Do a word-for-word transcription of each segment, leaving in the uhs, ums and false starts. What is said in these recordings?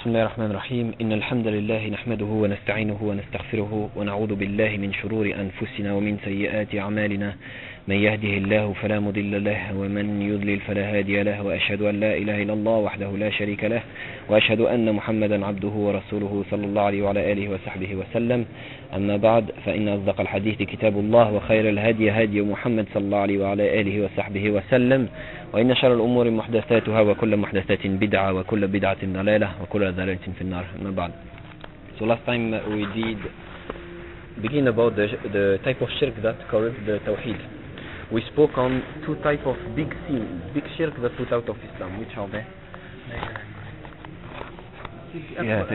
بسم الله الرحمن الرحيم. إن الحمد لله نحمده ونستعينه ونستغفره ونعوذ بالله من شرور أنفسنا ومن سيئات أعمالنا. من يهده الله فلا مضل له ومن يضلل فلا هادي له، وأشهد أن لا إله إلا الله وحده لا شريك له، وأشهد أن محمدا عبده ورسوله صلى الله عليه وعلى آله وصحبه وسلم. أما بعد، فإن أصدق الحديث كتاب الله، وخير الهدي هدي محمد صلى الله عليه وعلى آله وصحبه وسلم، وإن شر الأمور محدثاتها، وكل محدثات بدعة، وكل بدعة ضلالة، وكل ضلالة في النار. أما بعد. So last time we did begin about the, the type of shirk that corrupts the tawheed. We spoke on two type of big sin, big shirk that put out of Islam. Which are they? Yeah,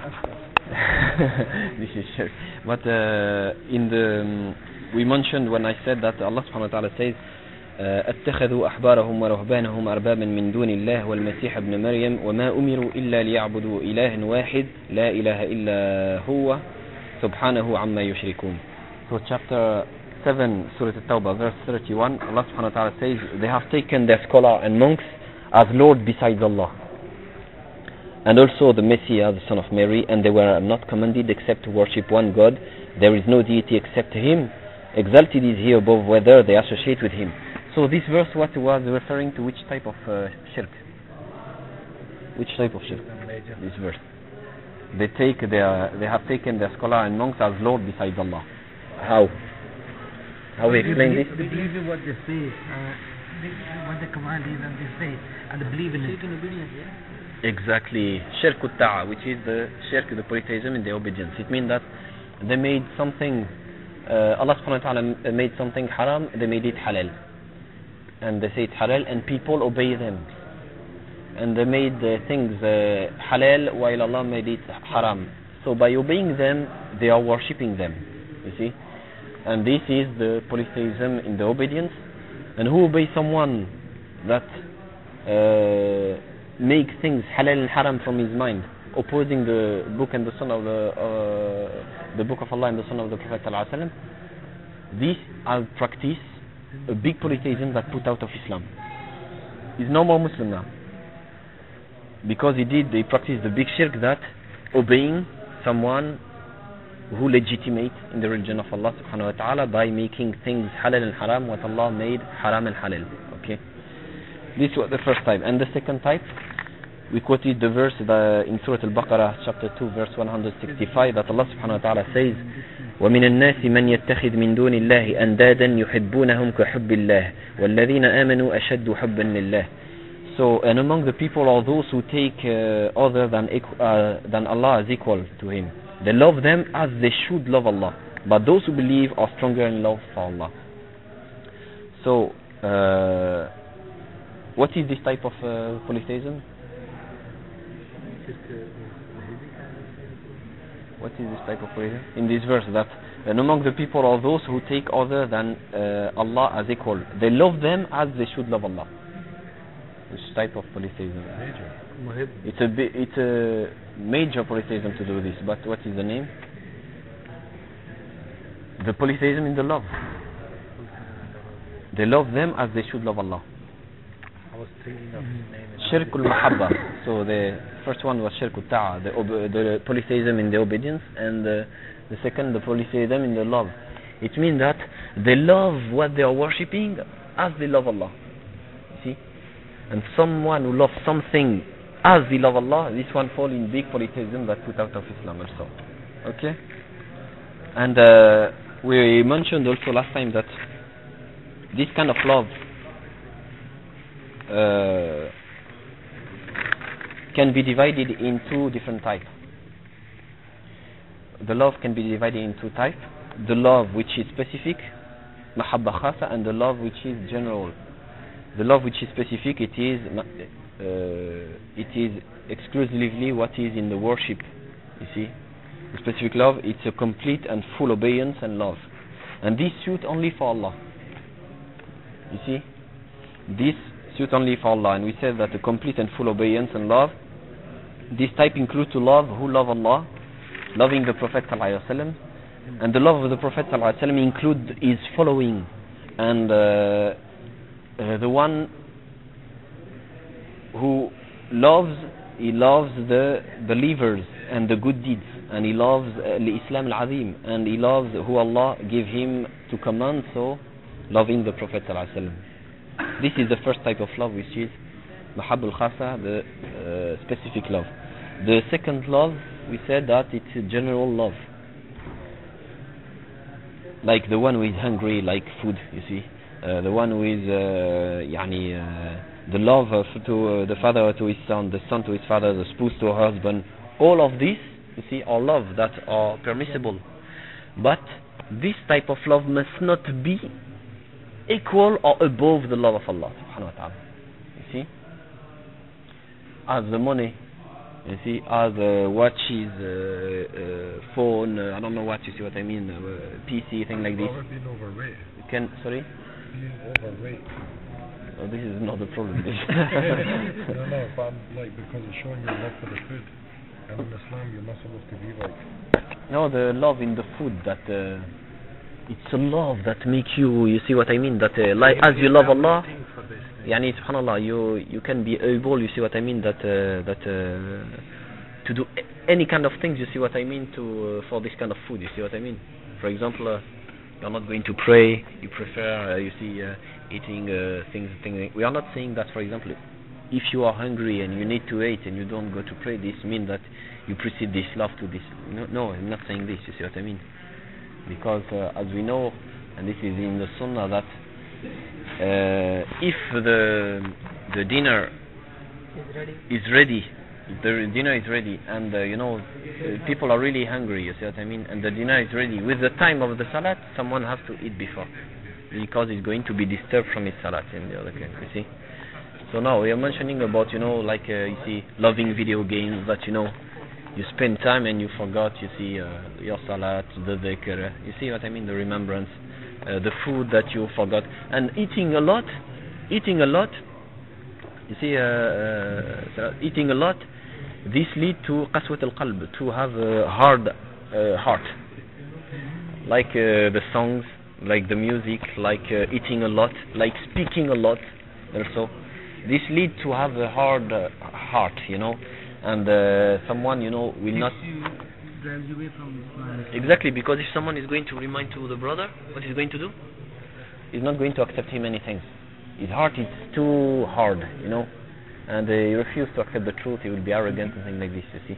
this is shirk. But uh, in the um, we mentioned when I said that Allah subhanahu wa ta'ala says اتخذوا أحبارهم ورهبانهم أربابا من دون الله والمسيح ابن مريم وما أمروا إلا ليعبدوا إله واحد لا إله إلا هو سبحانه عما يشركون. So chapter seven, Surah At-Tawbah, verse thirty-one, Allah subhanahu wa ta'ala says, they have taken their scholar and monks as Lord besides Allah, and also the Messiah, the son of Mary, and they were not commanded except to worship one God. There is no deity except Him. Exalted is He above whether they associate with Him. So this verse, what was referring to which type of uh, shirk? Which type of shirk? This verse. They take their, they have taken their scholar and monks as Lord besides Allah. How? How we explain this? They believe in what they say, uh, they, what the command is, and they say, and they believe in it. Exactly. Shirk ut-ta'a, which is the shirk, the polytheism in the obedience. It means that they made something, uh, Allah subhanahu wa ta'ala made something haram, they made it halal. And they say it's halal and people obey them. And they made uh, things uh, halal while Allah made it haram. So by obeying them, they are worshipping them. You see? And this is the polytheism in the obedience. And who obeys someone that uh, makes things halal and haram from his mind, opposing the book and the son of the uh, the book of Allah and the son of the Prophet ﷺ, this are practice a big polytheism that put out of Islam. He's no more Muslim now, because he did, they practiced the big shirk that obeying someone who legitimate in the religion of Allah subhanahu wa ta'ala by making things halal and haram what Allah made haram and halal. Okay, this was the first type. And the second type, we quoted the verse the, in Surah Al-Baqarah chapter two verse one hundred sixty-five, that Allah subhanahu wa ta'ala says, ومن الناس من يتخذ من دون الله أندادا يحبونهم كحب الله والذين آمنوا أشد حبا لله. So, and among the people are those who take uh, other than uh, than Allah as equal to Him. They love them as they should love Allah, but those who believe are stronger in love for Allah. So, uh, what is this type of uh, polytheism? What is this type of polytheism? In this verse, that and among the people are those who take other than uh, Allah as equal. They love them as they should love Allah. Which type of polytheism? It's a it's a major polytheism to do this. But what is the name? The polytheism in the love. They love them as they should love Allah. I was thinking of his name. Shirk al-mahabba. So the first one was shirk al-ta'a, the, ob- the polytheism in the obedience, and the, the second, the polytheism in the love. It means that they love what they are worshipping as they love Allah. See? And someone who loves something as they love Allah, this one falls in big polytheism that put out of Islam also. Okay? And uh, we mentioned also last time that this kind of love uh, can be divided in two different types. The love can be divided in two types. The love which is specific, mahabba khasa, and the love which is general. The love which is specific, it is uh, it is exclusively what is in the worship. You see, the specific love, it's a complete and full obedience and love, and this suit only for Allah. You see, this suit only for Allah, and we said that the complete and full obedience and love, this type includes to love who love Allah, loving the Prophet ﷺ, and the love of the Prophet ﷺ includes his following, and uh, uh, the one who loves he loves the believers and the good deeds, and he loves Islam al-Azim, and he loves who Allah gave him to command, so loving the Prophet sallallahu alaihi wasallam. This is the first type of love, which is Mahabba al-Khasa, the uh, specific love. The second love, we said that it's a general love, like the one who is hungry, like food, you see, uh, the one who is uh, yani, uh, the love of to uh, the father to his son, the son to his father, the spouse to her husband. All of these, you see, are love that are permissible, but this type of love must not be equal or above the love of Allah subhanahu wa ta'ala. You see, as the money, you see, as uh, watches, uh, uh, phone, uh, I don't know what, you see what I mean, uh, P C, thing like this. Being overweight. You can, sorry? Being overweight. Oh, this is not the problem. no, no, but I'm like, because it's showing your love for the food. And in Islam, you're not supposed to be like. No, the love in the food, that uh, it's a love that makes you, you see what I mean, that uh, like as you love Allah, yani subhanallah, you you can be able, you see what I mean, that uh, that uh, to do any kind of things, you see what I mean, to uh, for this kind of food, you see what I mean. For example, uh, you're not going to pray, you prefer, uh, you see, uh, eating uh, things, things. We are not saying that, for example, if you are hungry and you need to eat and you don't go to pray, this means that you precede this love to this. No, no, I'm not saying this, you see what I mean. Because uh, as we know, and this is in the Sunnah, that uh, if the the dinner Is ready. is ready, if the dinner is ready, and uh, you know, uh, people are really hungry, you see what I mean, and the dinner is ready, with the time of the salat, someone has to eat before, because it's going to be disturbed from his salat in the other case, you see. So now we are mentioning about, you know, like uh, you see, loving video games, that you know, you spend time and you forgot, you see, uh, your salat, the dhikr, you see what I mean, the remembrance, uh, the food that you forgot, and eating a lot, eating a lot, you see, uh, uh, eating a lot, this lead to qaswat al-qalb, to have a hard uh, heart, like uh, the songs, like the music, like uh, eating a lot, like speaking a lot, also. This lead to have a hard uh, heart, you know, and uh, someone, you know, will not You drives you away from Islam. exactly, because if someone is going to remind to the brother, what he's going to do? He's not going to accept him many things. His heart is too hard, you know, and uh, he refuses to accept the truth. He will be arrogant and things like this. You see,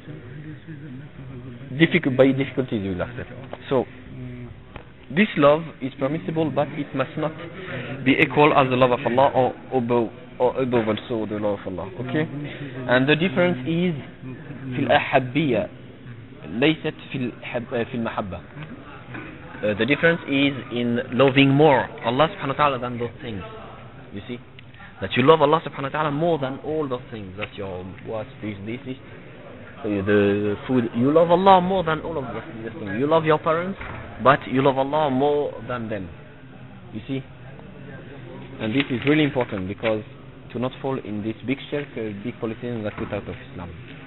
difficult by difficulties you will accept. So this love is permissible, but it must not be equal as the love of Allah or above. or above also the love of Allah, okay? And the difference is في الأحبية ليست في الحب في المحبة. Uh, the difference is in loving more Allah subhanahu wa ta'ala than those things. You see? That you love Allah subhanahu wa ta'ala more than all those things. That's your what, this, this, this. Uh, the food. You love Allah more than all of those things. You love your parents, but you love Allah more than them. You see? And this is really important, because to not fall in this big shirk, uh, big polytheism that put out of Islam.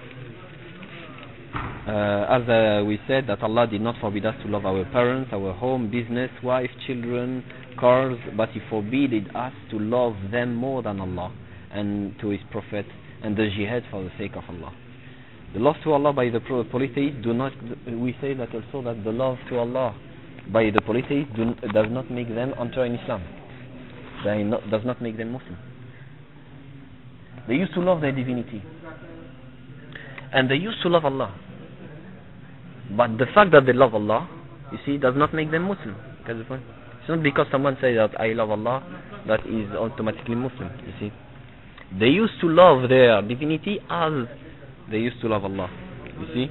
Uh, as uh, we said, that Allah did not forbid us to love our parents, our home, business, wife, children, cars, but He forbade us to love them more than Allah and to His Prophet and the jihad for the sake of Allah. The love to Allah by the polytheists do not. We say that also, that the love to Allah by the polytheists do, does not make them enter in Islam. They not, does not make them Muslim. They used to love their divinity, and they used to love Allah, but the fact that they love Allah, you see, does not make them Muslim. It's not because someone says that I love Allah that is automatically Muslim. You see, they used to love their divinity as they used to love Allah. You see,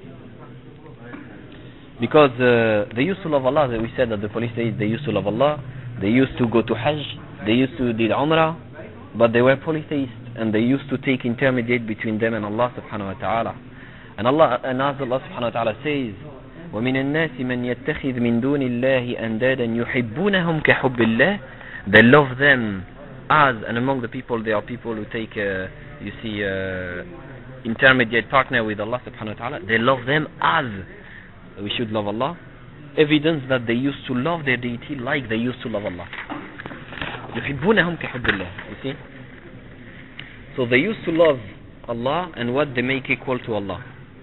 because uh, they used to love Allah. We said that the police says they used to love Allah. They used to go to Hajj. They used to do Umrah, but they were polytheists, and they used to take intermediate between them and Allah subhanahu wa ta'ala. And Allah, and as Allah subhanahu wa ta'ala says, وَمِنَ النَّاسِ مَنْ يَتَّخِذْ مِنْ دُونِ اللَّهِ أَنْدَادًا يُحِبُّونَهُمْ كَحُبِّ اللَّهِ. They love them as, and among the people there are people who take, uh, you see, uh, intermediate partner with Allah subhanahu wa ta'ala. They love them as we should love Allah. Evidence that they used to love their deity like they used to love Allah. يُحِبُّونَهُمْ كَحُبِّ اللَّهِ. You see? So they used to love Allah and what they make equal to Allah.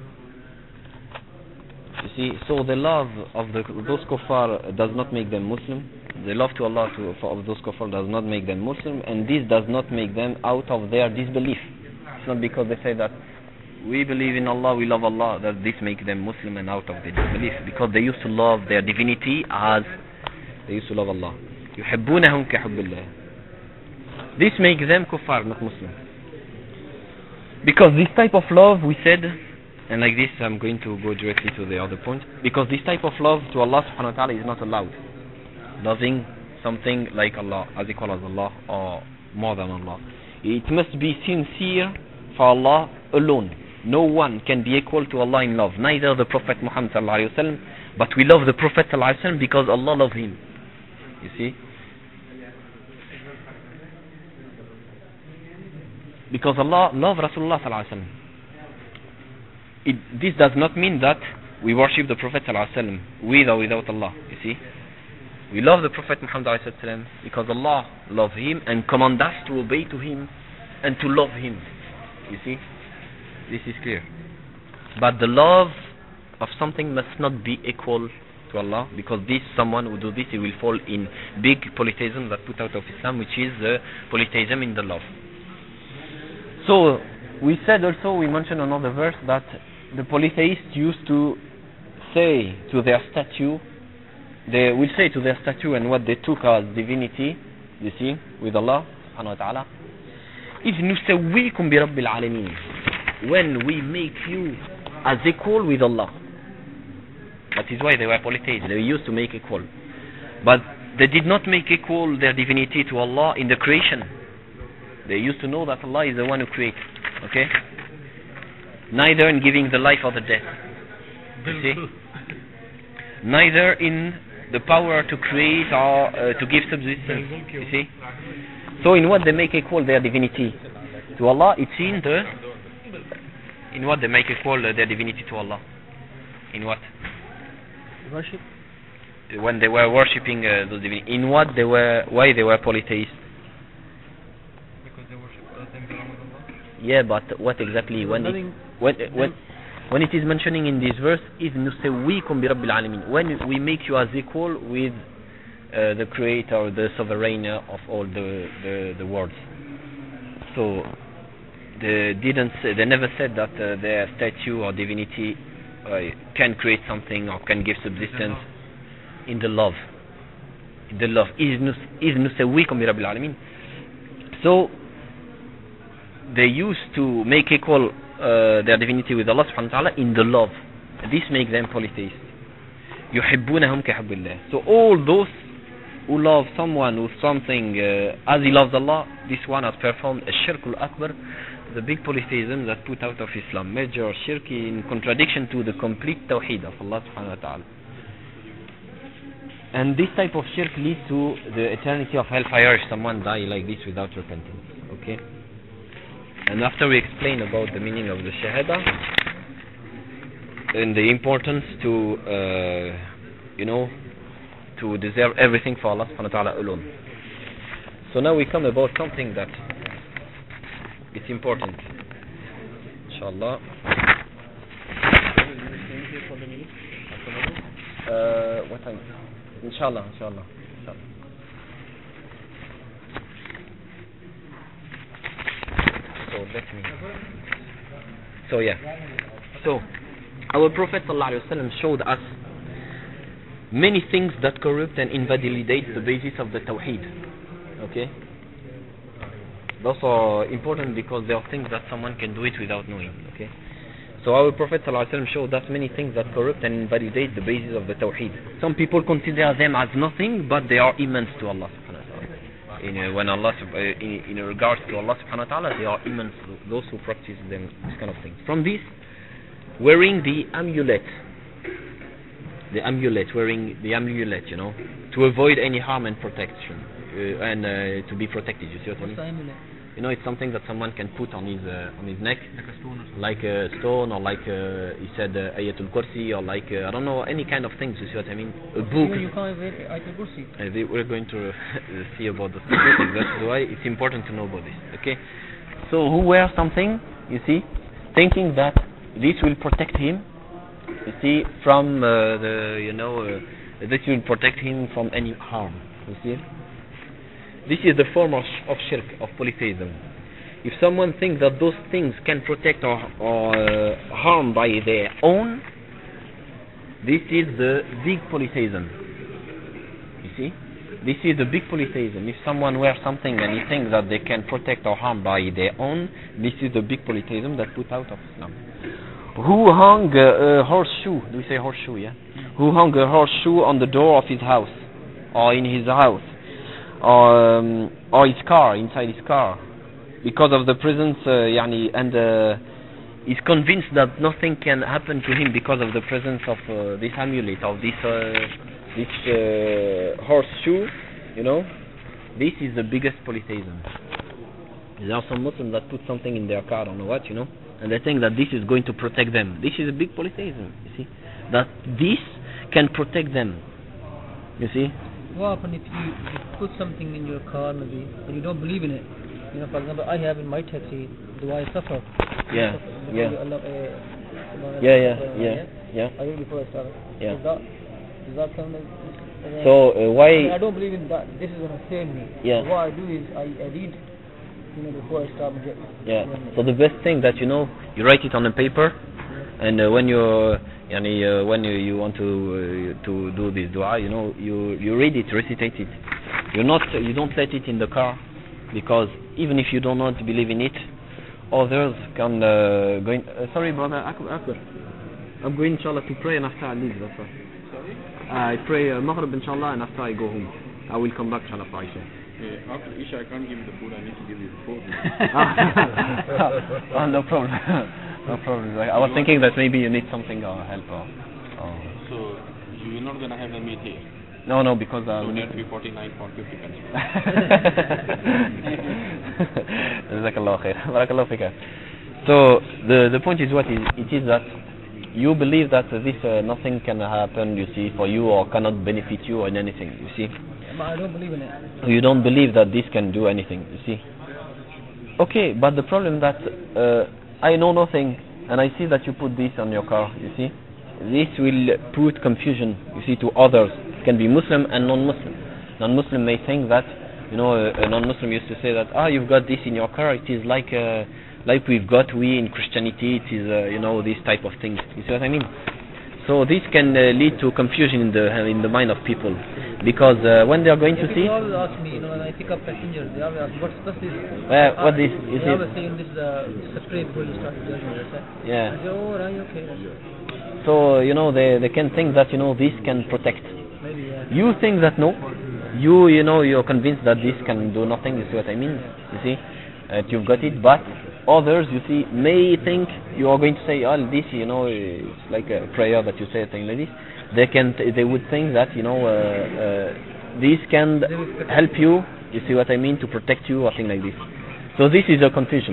You see, so the love of the, those kuffar does not make them Muslim. The love to Allah to, for, of those kuffar does not make them Muslim, and this does not make them out of their disbelief. It's not because they say that we believe in Allah, we love Allah, that this makes them Muslim and out of their disbelief, because they used to love their divinity as they used to love Allah. يحبونهم كحب الله. This makes them kuffar, not Muslim. Because this type of love, we said, and like this I'm going to go directly to the other point, because this type of love to Allah subhanahu wa ta'ala is not allowed. Loving something like Allah, as equal as Allah, or more than Allah. It must be sincere for Allah alone. No one can be equal to Allah in love, neither the Prophet Muhammad sallallahu alaihi wasallam, but we love the Prophet sallallahu alaihi wasallam because Allah loves him. You see? Because Allah loves Rasulullah sallallahu alaihi wasallam. It, this does not mean that we worship the Prophet sallallahu alaihi wasallam with or without Allah. You see? We love the Prophet Muhammad sallallahu alaihi wasallam because Allah loves him and commands us to obey to him and to love him. You see? This is clear. But the love of something must not be equal to Allah, because this, someone who do this, he will fall in big polytheism that put out of Islam, which is the polytheism in the love. So we said also, we mentioned another verse that the polytheists used to say to their statue, they will say to their statue and what they took as divinity, you see, with Allah subhanahu wa ta'ala, إِذْ نُسَوِّيكُمْ بِرَبِّ الْعَالَمِينَ, when we make you as equal with Allah. That is why they were polytheists. They used to make equal, but they did not make equal their divinity to Allah in the creation. They used to know that Allah is the one who creates, okay? Neither in giving the life or the death, you see? Neither in the power to create or uh, to give subsistence, you see? So in what they make equal their divinity to Allah, it's in the in what they make equal uh, their divinity to Allah. In what? Worship. When they were worshipping uh, the divinity. In what they were? Why they were polytheists? Because they worship other things along with Allah. Yeah, but what exactly? When it, when when when it is mentioning in this verse, إِذْ نُسَوِّيكُمْ بِرَبِّ الْعَالَمِينَ, when we make you as equal with uh, the Creator, the Sovereign of all the the, the worlds. So they didn't say, they never said that uh, their statue or divinity uh, can create something or can give subsistence in the love. In the love. إِذْ نُسَوِّيكُمْ بِرَبِّ الْعَالَمِينَ. So they used to make equal uh, their divinity with Allah subhanahu wa ta'ala in the love. This makes them polytheists. يُحِبُّونَهُمْ كَحُبِّ اللَّهِ. So all those who love someone with something uh, as he loves Allah, this one has performed a shirk al-akbar, the big polytheism that put out of Islam, major shirk in contradiction to the complete tawheed of Allah subhanahu wa ta'ala. And this type of shirk leads to the eternity of hellfire if someone die like this without repentance. Okay? And after we explain about the meaning of the shahada and the importance to uh, you know to deserve everything for Allah subhanahu wa ta'ala alone. So now we come about something that it's important, inshallah. Uh, what time? Inshallah, inshallah, inshallah. So let me. So yeah. So our Prophet sallallahu alaihi wasallam showed us many things that corrupt and invalidate the basis of the Tawheed. Okay? Those are important because they are things that someone can do it without knowing. Okay? So our Prophet ﷺ showed us many things that corrupt and invalidate the basis of the Tawheed. Some people consider them as nothing, but they are immense to Allah subhanahu wa ta'ala. In, uh, when Allah, uh, in, in regards to Allah subhanahu wa ta'ala, they are immense, those who practice them, this kind of things. From this, wearing the amulet, the amulet, wearing the amulet, you know, to avoid any harm and protection, uh, and uh, to be protected. You see what I mean? Amulet. You know, it's something that someone can put on his uh, on his neck, Like a stone or something. like a stone, or like uh, he said uh, Ayatul Kursi, or like uh, I don't know, any kind of things. You see what I mean? A book. Even you can't wear Ayatul Kursi. Uh, they- we're going to uh, see about the specifics. That's why it's important to know about this. Okay. So who wears something you see, thinking that this will protect him, you see, from uh, the, you know, uh, this will protect him from any harm, you see. This is the form of, of shirk, of polytheism. If someone thinks that those things can protect or, or uh, harm by their own, this is the big polytheism. You see? This is the big polytheism. If someone wears something and he thinks that they can protect or harm by their own, this is the big polytheism that put out of Islam. Who hung a, a horseshoe? Do we say horseshoe, yeah? Who hung a horseshoe on the door of his house, or in his house, or, um, or his car, inside his car, because of the presence, uh, yani, and uh, is convinced that nothing can happen to him because of the presence of uh, this amulet, of this uh, this uh, horseshoe, you know. This is the biggest polytheism. There are some Muslims that put something in their car, I don't know what, you know, and they think that this is going to protect them. This is a big polytheism, you see, that this can protect them, you see. What happens if you, you put something in your car, maybe, and you don't believe in it? You know, for example, I have in my taxi, do I suffer? Yeah, suffer yeah. Allah, uh, Yeah, yeah, yeah, yeah. I will before I start. Yeah. Is that, is that something? Uh, So uh, why? I, mean, I don't believe in that. This is going to save me. Yeah. So what I do is I, I read, you know, before I start. Get, Yeah. So the best thing that you know, you write it on a paper, and uh, when you, yani, uh, when you, you want to uh, to do this dua, you know, you you read it, recitate it. You're not, you don't let it in the car, because even if you do not believe in it, others can uh, going. Uh, sorry, brother, Akbar, Akbar. I'm going inshallah to pray and after I leave. That's why. I pray uh, Maghrib inshallah, and after I go home, I will come back inshallah for Isha. Yeah, after Isha, I can't give you the food. I need to give you the food. Oh, no problem. No problem. I was thinking that maybe you need something or help or. or So you're not gonna have the meat here. no, no, because uh, So it has to be forty-nine pound fifty pence. Jazakallah khair. Barakallah fika. So the the point is what is it is that you believe that uh, this uh, nothing can happen, you see, for you or cannot benefit you in anything, you see. But I don't believe in it. You don't believe that this can do anything, you see. Okay, but the problem that uh, I know nothing and I see that you put this on your car, you see. This will put confusion, you see, to others. It can be Muslim and non-Muslim. Non-Muslim may think that, you know, a, a non-Muslim used to say that, ah, you've got this in your car, it is like uh, like we've got we in Christianity, it is, uh, you know, this type of thing. You see what I mean? So this can uh, lead to confusion in the in the mind of people, because uh, when they are going Yeah, to people see, always ask me, you know, when I pick up passengers, they always ask, what's, what's this? Uh, what this- is They it? always saying this is a spray before you start the journey. I say, yeah. I say, oh, right, okay. That's So you know they they can think that, you know, this can protect. maybe, yeah. You think that no, you you know you're convinced that this can do nothing. You see what I mean? You see, uh, you've got it, but others, you see, may think you are going to say, oh, this, you know, it's like a prayer that you say, a thing like this. They can, th- they would think that, you know, uh, uh, this can help you. You see what I mean? To protect you or thing like this. So this is a confusion.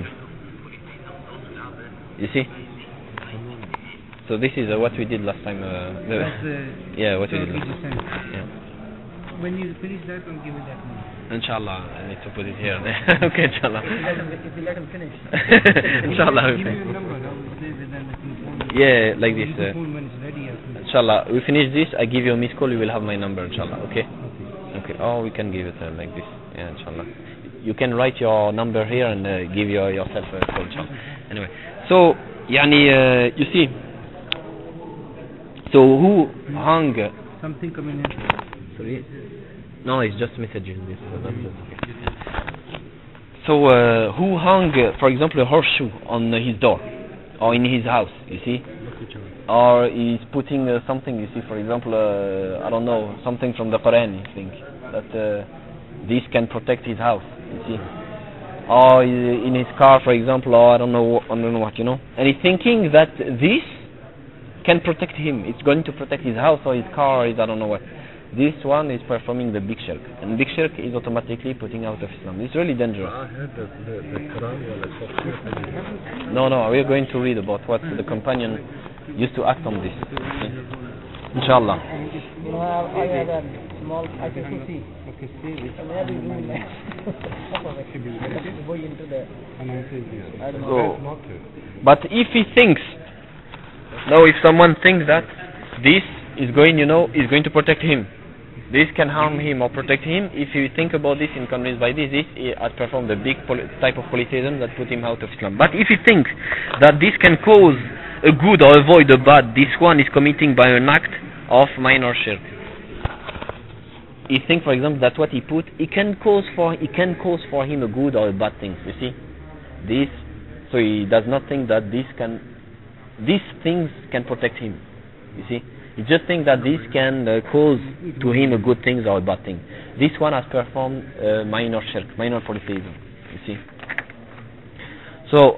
You see? So this is uh, what we did last time. Uh, the, That's, uh, yeah, what we so did we last just time. sent. Yeah. When you finish that, I'll give you that one. Inshallah, I need to put it here. Okay, inshallah. If you let him, if you let him finish. Inshallah. Give you a number. I will say that then I can phone you. Yeah, like this. You can Uh, phone when it's ready. I can- inshallah, we finish this. I give you a missed call. You will have my number. Inshallah. Okay. Okay. Oh, we can give it uh, like this. Yeah, inshallah. You can write your number here and uh, give your yourself a call. Inshallah. Anyway, so yani, uh, you see. So who hung? Something coming in. Sorry. No, it's just messages. This. So that's it. Okay. So uh, who hung, uh, for example, a horseshoe on uh, his door or in his house? You see. Or he's putting uh, something, you see, for example, uh, I don't know, something from the Quran, you think, that uh, this can protect his house, you see. Or in his car, for example, or I don't know, I don't know what, you know. And he's thinking that this can protect him. It's going to protect his house or his car or his I don't know what. This one is performing the big shirk. And big shirk is automatically putting out of Islam. It's really dangerous. I heard that the, the Quran was a No, no, we are going to read about what the companion used to act on this. Inshallah. And if You know, I, I have a small, I can still see. Okay, see this. And maybe you will go into the, And I say this. I don't know. So, Best not to. but if he thinks, no, if someone thinks that this is going, you know, is going to protect him, this can harm him or protect him, if you think about this and convinced by this, this he has performed the big poli- type of polytheism that put him out of Islam. But if he thinks that this can cause a good or avoid a bad, this one is committing by an act of minor shirk. He thinks, for example, that what he put, it can cause for it can cause for him a good or a bad thing. You see, this, so he does not think that this can, these things can protect him. You see, he just thinks that this can uh, cause to him a good thing or a bad thing. This one has performed uh, minor shirk, minor polytheism. You see, so.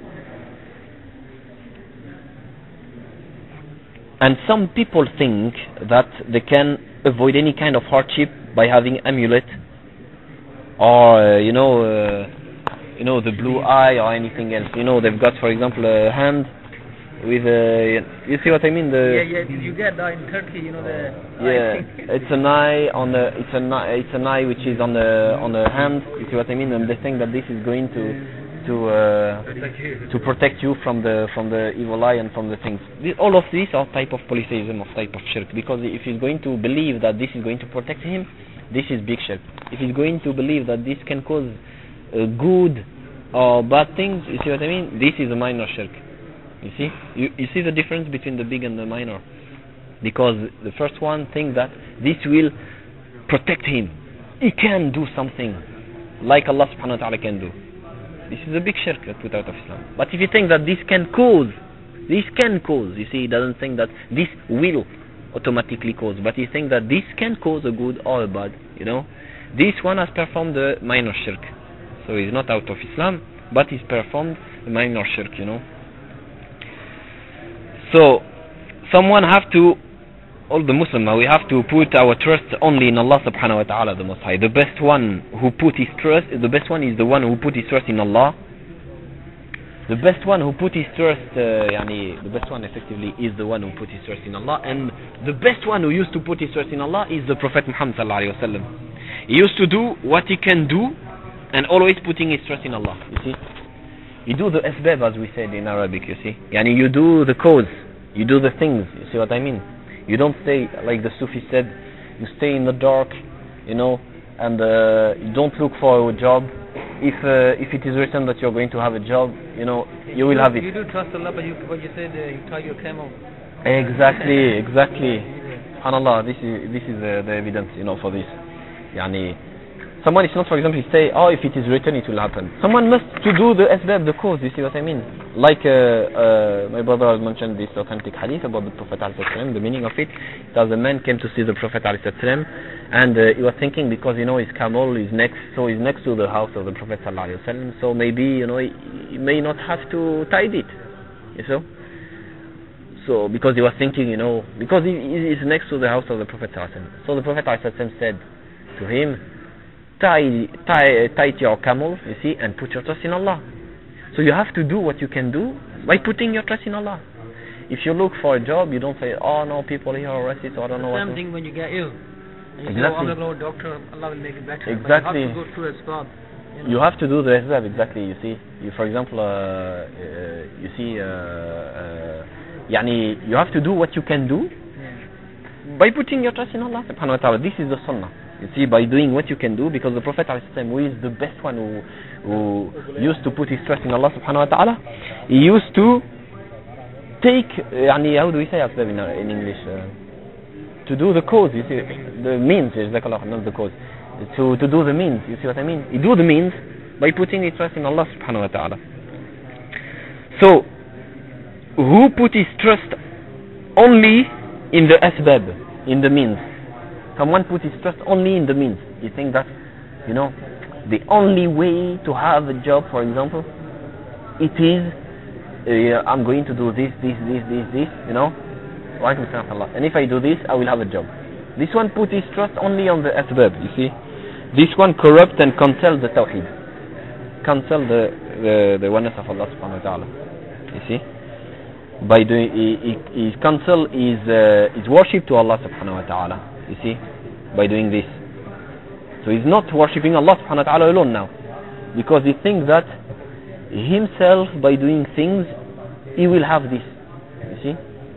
And some people think that they can avoid any kind of hardship by having amulet, or uh, you know, uh, you know, the blue eye or anything else. You know, they've got, for example, a hand with a. You see what I mean? The yeah, yeah, you get that in Turkey, you know, the yeah, it's an eye on the. It's an eye. It's an eye which is on the on the hand. You see what I mean? And they think that this is going to. to uh, to protect you from the from the evil eye and from the things. This, all of these are type of polytheism, of type of shirk, because if he's going to believe that this is going to protect him, this is big shirk. If he's going to believe that this can cause uh, good or bad things, you see what I mean? This is a minor shirk. You see? You, you see the difference between the big and the minor? Because the first one thinks that this will protect him. He can do something like Allah subhanahu wa ta'ala can do. This is a big shirk that put out of Islam. But if you think that this can cause, this can cause, you see, he doesn't think that this will automatically cause, but he thinks that this can cause a good or a bad, you know. This one has performed a minor shirk. So he's not out of Islam, but he's performed a minor shirk, you know. So, someone have to, all the Muslims, we have to put our trust only in Allah subhanahu wa ta'ala, the Most High. The best one who put his trust, the best one is the one who put his trust in Allah. The best one who put his trust, uh, yani, the best one effectively is the one who put his trust in Allah. And the best one who used to put his trust in Allah is the Prophet Muhammad sallallahu alayhi wa sallam. He used to do what he can do and always putting his trust in Allah, you see. You do the asbab, as we said in Arabic, you see. Yani, you do the cause, you do the things, you see what I mean? You don't stay, like the Sufi said, you stay in the dark, you know, and uh, you don't look for a job. If uh, if it is written that you're going to have a job, you know, you will have it. You do trust Allah, but you, what you said, uh, you tie your camel. Exactly, exactly. SubhanAllah, this is this is uh, the evidence, you know, for this. Yani, someone is not, for example, say, oh, if it is written, it will happen. Someone must to do the asbab, the cause. You see what I mean? Like uh, uh, my brother has mentioned this authentic hadith about the Prophet ﷺ. The meaning of it, that the man came to see the Prophet ﷺ, and uh, he was thinking, because you know his camel is next, so he's next to the house of the Prophet ﷺ, so maybe you know he, he may not have to tie it. You know. So because he was thinking, you know, because he is next to the house of the Prophet ﷺ. So the Prophet ﷺ said to him, tie, tie, tie your camel, you see, and put your trust in Allah. So you have to do what you can do by putting your trust in Allah. If you look for a job, you don't say, oh no, people here are racist, or I don't know what. Same thing when you get ill. And you Exactly. say, oh, I'm going to go to a doctor, Allah will make it better. Exactly. But you have to go through a spot. You, know. You have to do the asbab, exactly, you see. You, for example, uh, uh, you see, uh, uh, yani, you have to do what you can do Yeah. by putting your trust in Allah subhanahu wa ta'ala. This is the sunnah. You see, by doing what you can do, because the Prophet ﷺ, who is the best one who, who used to put his trust in Allah subhanahu wa ta'ala, he used to take, yani, how do we say asbab in, in English? Uh, to do the cause, you see, the means, not the cause. To, to do the means, you see what I mean? He do the means by putting his trust in Allah subhanahu wa ta'ala. So, who put his trust only in the asbab, in the means? Someone put his trust only in the means. You think that, you know, the only way to have a job, for example, it is, uh, I'm going to do this, this, this, this, this, you know, and if I do this, I will have a job. This one put his trust only on the asbab, you see. This one corrupt and cancel the tawheed. Cancel the, the, the oneness of Allah subhanahu wa ta'ala. You see. by doing he, he, he cancel his uh, his worship to Allah subhanahu wa ta'ala, you see, by doing this. So he's not worshipping Allah subhanahu wa ta'ala alone now, because he thinks that himself, by doing things, he will have this, you see.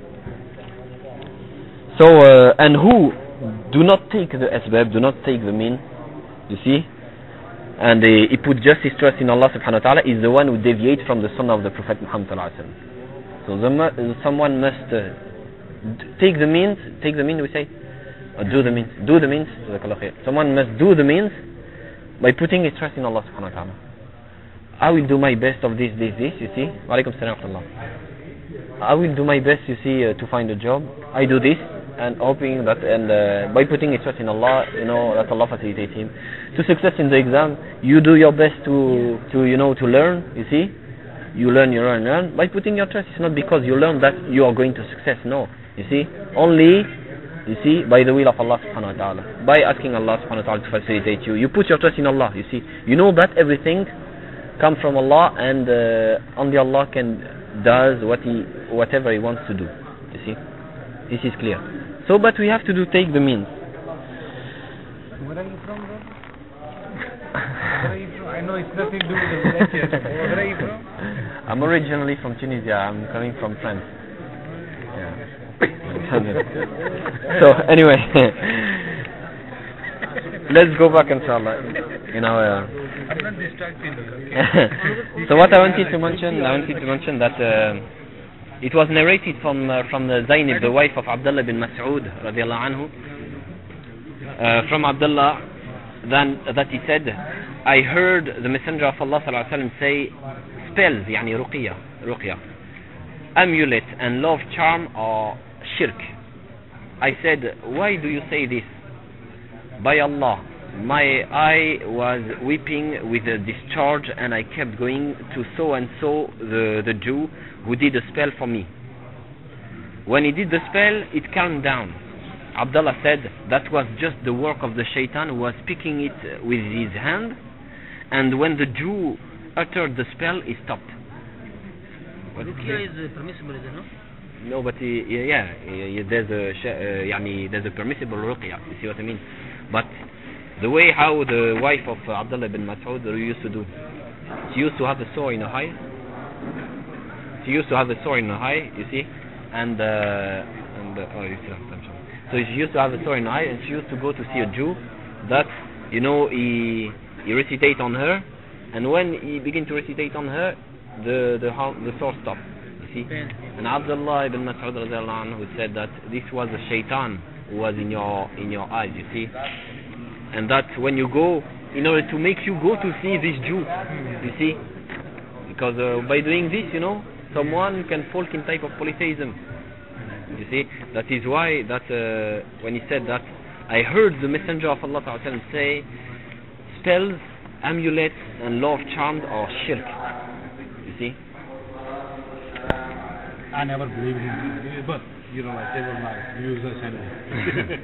So uh, and who do not take the asbab, do not take the mean, you see, and uh, he put just his trust in Allah subhanahu wa ta'ala, is the one who deviates from the sunnah of the Prophet Muhammad sallallahu alaihi wasallam. So the, uh, someone must uh, d- take the means, take the means we say, or do the means, do the means, someone must do the means by putting his trust in Allah subhanahu wa ta'ala. I will do my best of this, this, this, you see. Wa alaikum salam wa rahmatullah. I will do my best, you see, uh, to find a job. I do this, and hoping that, and uh, by putting his trust in Allah, you know, that Allah facilitates him to success in the exam. You do your best to, to you know, to learn, you see. You learn, you learn, learn. By putting your trust, it's not because you learn that you are going to success, no. You see, only, you see, by the will of Allah subhanahu wa ta'ala. By asking Allah subhanahu wa ta'ala to facilitate you. You put your trust in Allah, you see. You know that everything comes from Allah, and uh, only Allah can does what he, whatever he wants to do, you see. This is clear. So, but we have to do take the means. Where are you from, bro? Where are you from? I know it's nothing to do with the lecture. Where are you from? I'm originally from Tunisia. I'm coming from France. Yeah. So anyway, let's go back, inshallah. You know. Uh, I'm not distracting you. Okay? So what I wanted to mention, I wanted to mention that. Uh, It was narrated from uh, from the Zainab, the wife of Abdullah bin Mas'ud radiallahu anhu, uh, from Abdullah, then that he said, I heard the Messenger of Allah sallallahu alaihi wasallam say, spells, yani ruqya, ruqya, amulet and love charm are shirk. I said, why do you say this? By Allah, my eye was weeping with a discharge, and I kept going to so and so the the Jew who did a spell for me. When he did the spell, it calmed down. Abdullah said that was just the work of the shaitan, who was picking it with his hand, and when the Jew uttered the spell, he stopped. Ruqya is uh, permissible, is it, no? No, but he, yeah, yeah, there's a uh, yani, there's a permissible ruqya. You see what I mean? But the way how the wife of uh, Abdullah bin Mas'ud used to do, she used to have a sword in her eye. She used to have a sword in her eye, you see, and uh, and uh, oh, you see, so she used to have a sword in her eye, and she used to go to see a Jew that, you know, he he recitate on her, and when he begin to recitate on her, the the the sword stopped. You see, and Abdullah ibn Mas'ud radiallahu anhu said that this was a shaitan who was in your in your eyes, you see, and that when you go, in order to make you go to see this Jew, you see, because uh, by doing this, you know, someone can fall in type of polytheism. You see, that is why that uh, when he said that, I heard the Messenger of Allah sallallahu alaihi wasallam say, spells, amulets, and love charms are shirk. You see. I never believed in it, but you know, like they were my users and.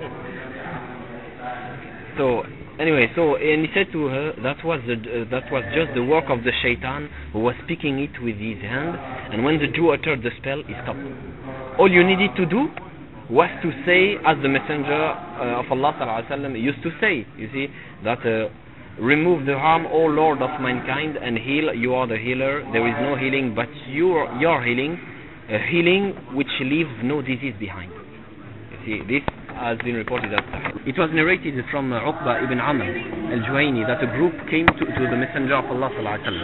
So anyway, so and he said to her that was the, uh, that was just the work of the shaitan, who was picking it with his hand, and when the Jew uttered the spell, he stopped. All you needed to do was to say, as the Messenger uh, of Allah sallallahu alaihi wasallam used to say, you see, that uh, remove the harm, O Lord of mankind, and heal. You are the healer. There is no healing but your your healing, a healing which leaves no disease behind. You see, this has been reported that it was narrated from uh, Uqba ibn Amr al-Juhayni that a group came to, to the Messenger of Allah sallallahu alaihi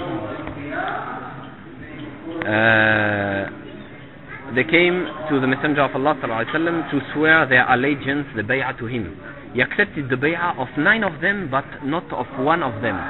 wasallam. Uh, they came to the Messenger of Allah sallallahu alaihi wasallam to swear their allegiance, the bay'ah to him. He accepted the bay'ah of nine of them, but not of one of them.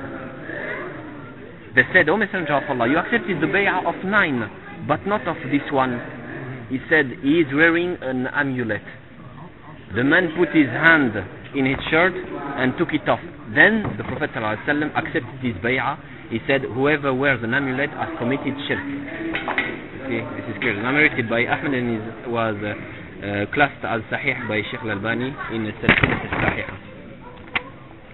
They said, O Messenger of Allah, you accepted the bay'ah of nine, but not of this one. He said, he is wearing an amulet. The man put his hand in his shirt and took it off. Then the Prophet ﷺ accepted his bay'ah. He said, whoever wears an amulet has committed shirk. Okay, this is clear. Narrated by Ahmad, and is, was uh, uh, classed as Sahih by Sheikh Al-Albani in Silsilat Al-Sahihah.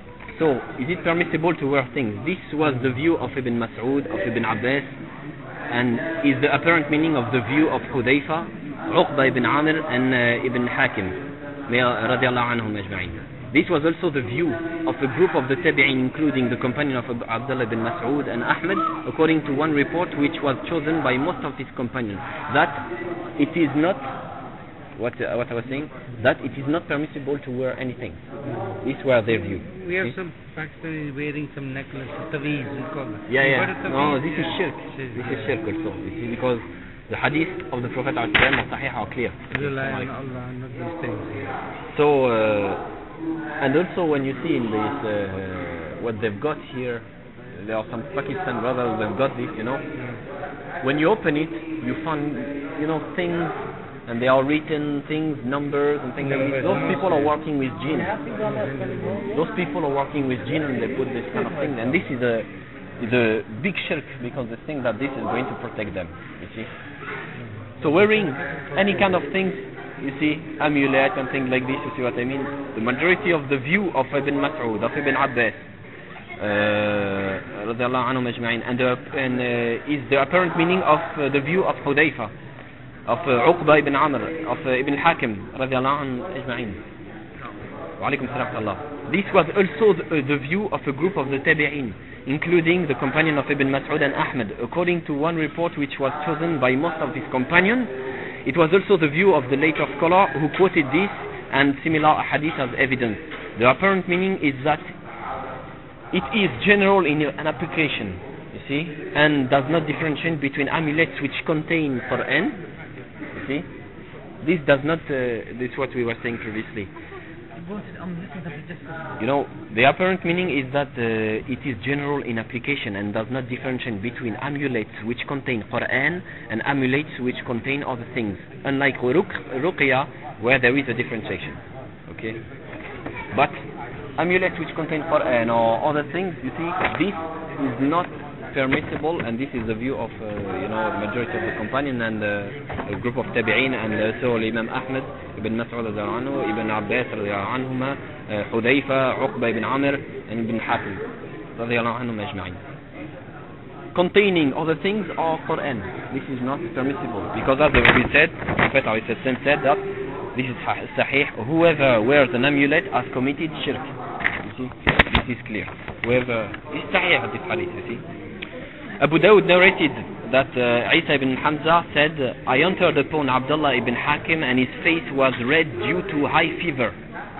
So, is it permissible to wear things? This was the view of Ibn Mas'ud, of Ibn Abbas, and is the apparent meaning of the view of Hudayfa, Uqba ibn Amir and uh, Ibn Hakim radiallahu anhum ajma'in. This was also the view of a group of the Tabi'in, including the companion of Abdullah bin Mas'ud and Ahmad, according to one report which was chosen by most of his companions, that it is not, what, uh, what I was saying, that it is not permissible to wear anything. These were their view. We have See? some Pakistanis wearing some necklace, taweez, we call it. Yeah, You yeah. got a No, taweez? this is Yeah. shirk. This is shirk also. You see, because the hadith of the Prophet ﷺ was sahih or clear. Rely on Allah, not these things. So, uh, and also when you see in this, uh, what they've got here, there are some Pakistan brothers that have got this, you know. When you open it, you find, you know, things, and they are written things, numbers and things like this. Those people are working with jinn. Those people are working with jinn, and they put this kind of thing. And this is a, is a big shirk, because they think that this is going to protect them, you see. So wearing any kind of things, you see, amulet and things like this, you see what I mean? The majority of the view of Ibn Mas'ud, of Ibn Abbas, uh, radiallahu anhum ajma'in, and, the, and uh, is the apparent meaning of uh, the view of Hudayfa, of uh, Uqba ibn Amr, of uh, Ibn Hakim, radiallahu anhum ajma'in. Wa alaykum salam wa rahmatullah. This was also the, uh, the view of a group of the Tabi'in, including the companion of Ibn Mas'ud and Ahmad. According to one report which was chosen by most of his companions, it was also the view of the later scholar who quoted this and similar hadith as evidence. The apparent meaning is that it is general in an application, you see, and does not differentiate between amulets which contain Quran, you see. This does not, uh, this is what we were saying previously. You know, the apparent meaning is that uh, it is general in application and does not differentiate between amulets which contain Quran and amulets which contain other things, unlike ruq- ruqya, where there is a differentiation. Okay, but amulets which contain Quran or other things, you see, this is not permissible, and this is the view of uh, you know, the majority of the companion and uh, a group of tabi'in, and also Imam Ahmad, Ibn Mas'ud radiallahu anhu, Ibn Abbas radiallahu anhuma, uh, Hudayfa, Uqba ibn Amir, and Ibn Hakim radiallahu anhum ajma'in. Containing other things are Quran. This is not permissible, because as we said, Prophet ﷺ said that this is sahih, whoever wears an amulet has committed shirk. You see, this is clear. Whoever is sahih, this hadith, you see. Abu Dawud narrated that uh, Isa ibn Hamza said, I entered upon Abdullah ibn Hakim and his face was red due to high fever.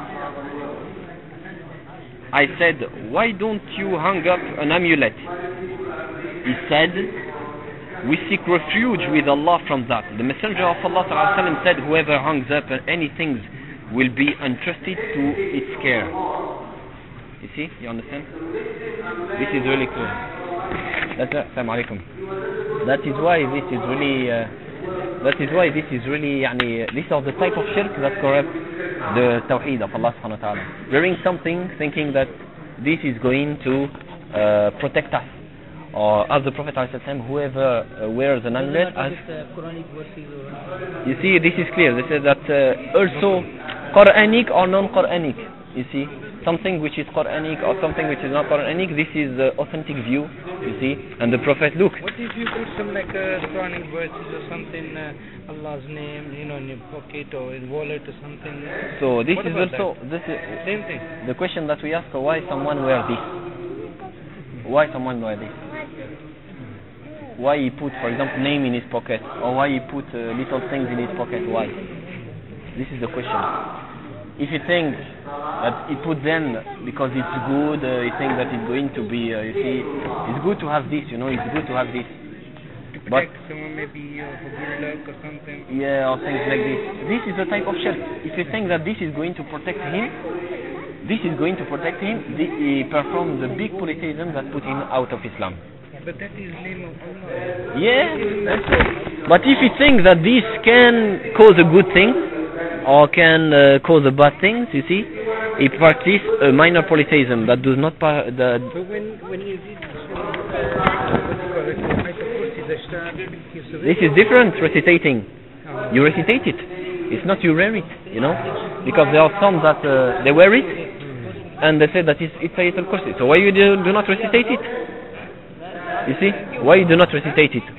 I said, why don't you hang up an amulet? He said, we seek refuge with Allah from that. The Messenger of Allah ﷺ said, whoever hangs up anything will be entrusted to its care. You see, you understand? This is really clear. That's uh, Assalamu alaikum. That is why this is really uh, that is why this is really yani, these are the type of shirk that corrupt the tawheed of Allah subhanahu wa ta'ala. Wearing something thinking that this is going to uh, protect us, or as the Prophet ﷺ, whoever uh, wears an amulet as, you see, this is clear. They say that uh, also Quranic or non-Quranic, you see, something which is Quranic or something which is not Quranic, this is the authentic view, you see. And the Prophet, look. What if you put some like uh, Quranic verses or something, uh, Allah's name, you know, in your pocket or in wallet or something? So this What is about also this is Same thing. the question that we ask: why someone wear this? Why someone wear this? Why he put, for example, name in his pocket, or why he put uh, little things in his pocket? Why? This is the question. If you think that he put them because it's good, uh, you think that it's going to be, uh, you see, it's good to have this, you know, it's good to have this. To But protect someone maybe uh, for good luck or something. yeah, or things like this. This is the type of shirk. If you think that this is going to protect him, this is going to protect him, the, he performs the big polytheism that put him out of Islam. But that is name of Allah. Yeah, that's it. But if you think that this can cause a good thing, or can uh, cause a bad things, you see, he practices a minor polytheism that does not par- that So when when you did this one, uh, what do you call it? Ayat al-Kursi, the Shtar, this is different recitating. You recitate it. It's not you wear it, you know, because there are some that uh, they wear it and they say that it's, it's Ayat al-Kursi. So why you do, do not recitate it? You see, why you do not recitate it?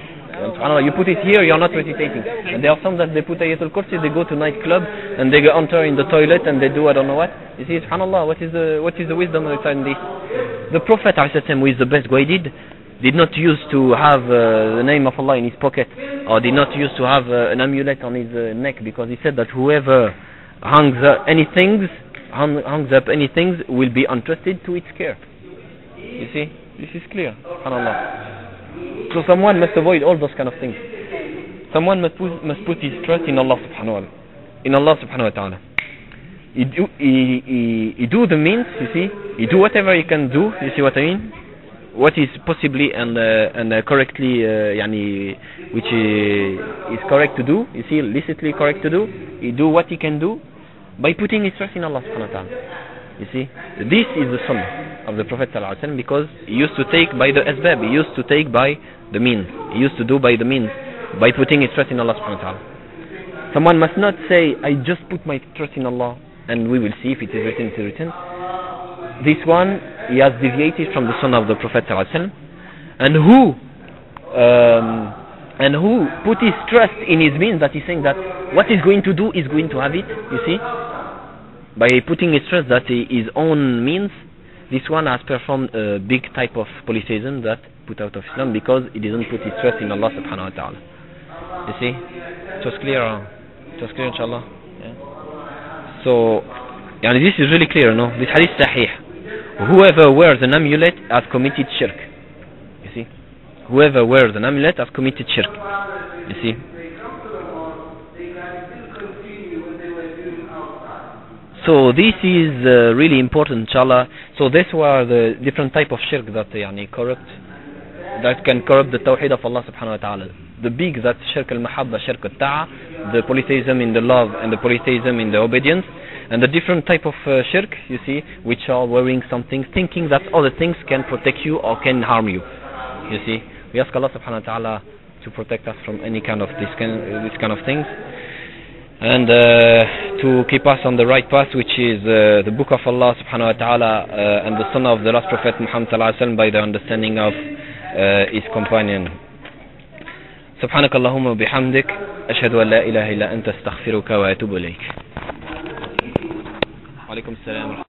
And subhanAllah, you put it here, you're not recitating. And there are some that they put Ayatul Kursi, they go to nightclub and they go enter in the toilet and they do I don't know what. You see, subhanAllah, what is the what is the wisdom in this? The Prophet ﷺ, who is the best guided, did not use to have uh, the name of Allah in his pocket, or did not use to have uh, an amulet on his uh, neck, because he said that whoever hangs up anything, hung, hangs up anything will be entrusted to its care. You see, this is clear, subhanAllah. So someone must avoid all those kind of things. Someone must put, must put his trust in Allah subhanahu wa ta'ala. In Allah subhanahu wa ta'ala. He do, he, he, he do the means, you see, he do whatever he can do, you see what I mean? What is possibly and uh, and uh, correctly, uh, yani, which uh, is correct to do, you see, licitly correct to do, he do what he can do by putting his trust in Allah subhanahu wa ta'ala. You see, this is the sunnah of the Prophet sallallahu alaihi wasallam, because he used to take by the asbab, he used to take by the means, he used to do by the means, by putting his trust in Allah subhanahu wa ta'ala. Someone must not say, I just put my trust in Allah and we will see if it is written, it is written. This one, he has deviated from the sunnah of the Prophet sallallahu alaihi wasallam. And who um, and who put his trust in his means, that he's saying that what he's going to do is going to have it, you see, by putting his trust that his own means, this one has performed a big type of polytheism that put out of Islam, because he didn't put his trust in Allah subhanahu wa ta'ala. You see, it was clear, uh, it was clear inshallah. Yeah. So, yani this is really clear, no? This hadith sahih. Whoever wears an amulet has committed shirk. You see, whoever wears an amulet has committed shirk. You see. So this is uh, really important, inshallah. So these were the different type of shirk that yani, corrupt, that can corrupt the tawheed of Allah subhanahu wa ta'ala. The big, that shirk al-mahabba, shirk al-ta'a, the polytheism in the love and the polytheism in the obedience, and the different type of uh, shirk, you see, which are wearing something, thinking that other things can protect you or can harm you. You see, we ask Allah subhanahu wa ta'ala to protect us from any kind of this kind, uh, this kind of things, and uh, to keep us on the right path, which is uh, the book of Allah subhanahu wa ta'ala uh, and the sunnah of the last Prophet Muhammad sallallahu alaihi wasallam, by the understanding of uh, his companion. سبحانك اللهم وبحمدك أشهد أن لا إله إلا أنت استغفرك وأتوب إليك. وعليكم السلام ورحمة الله.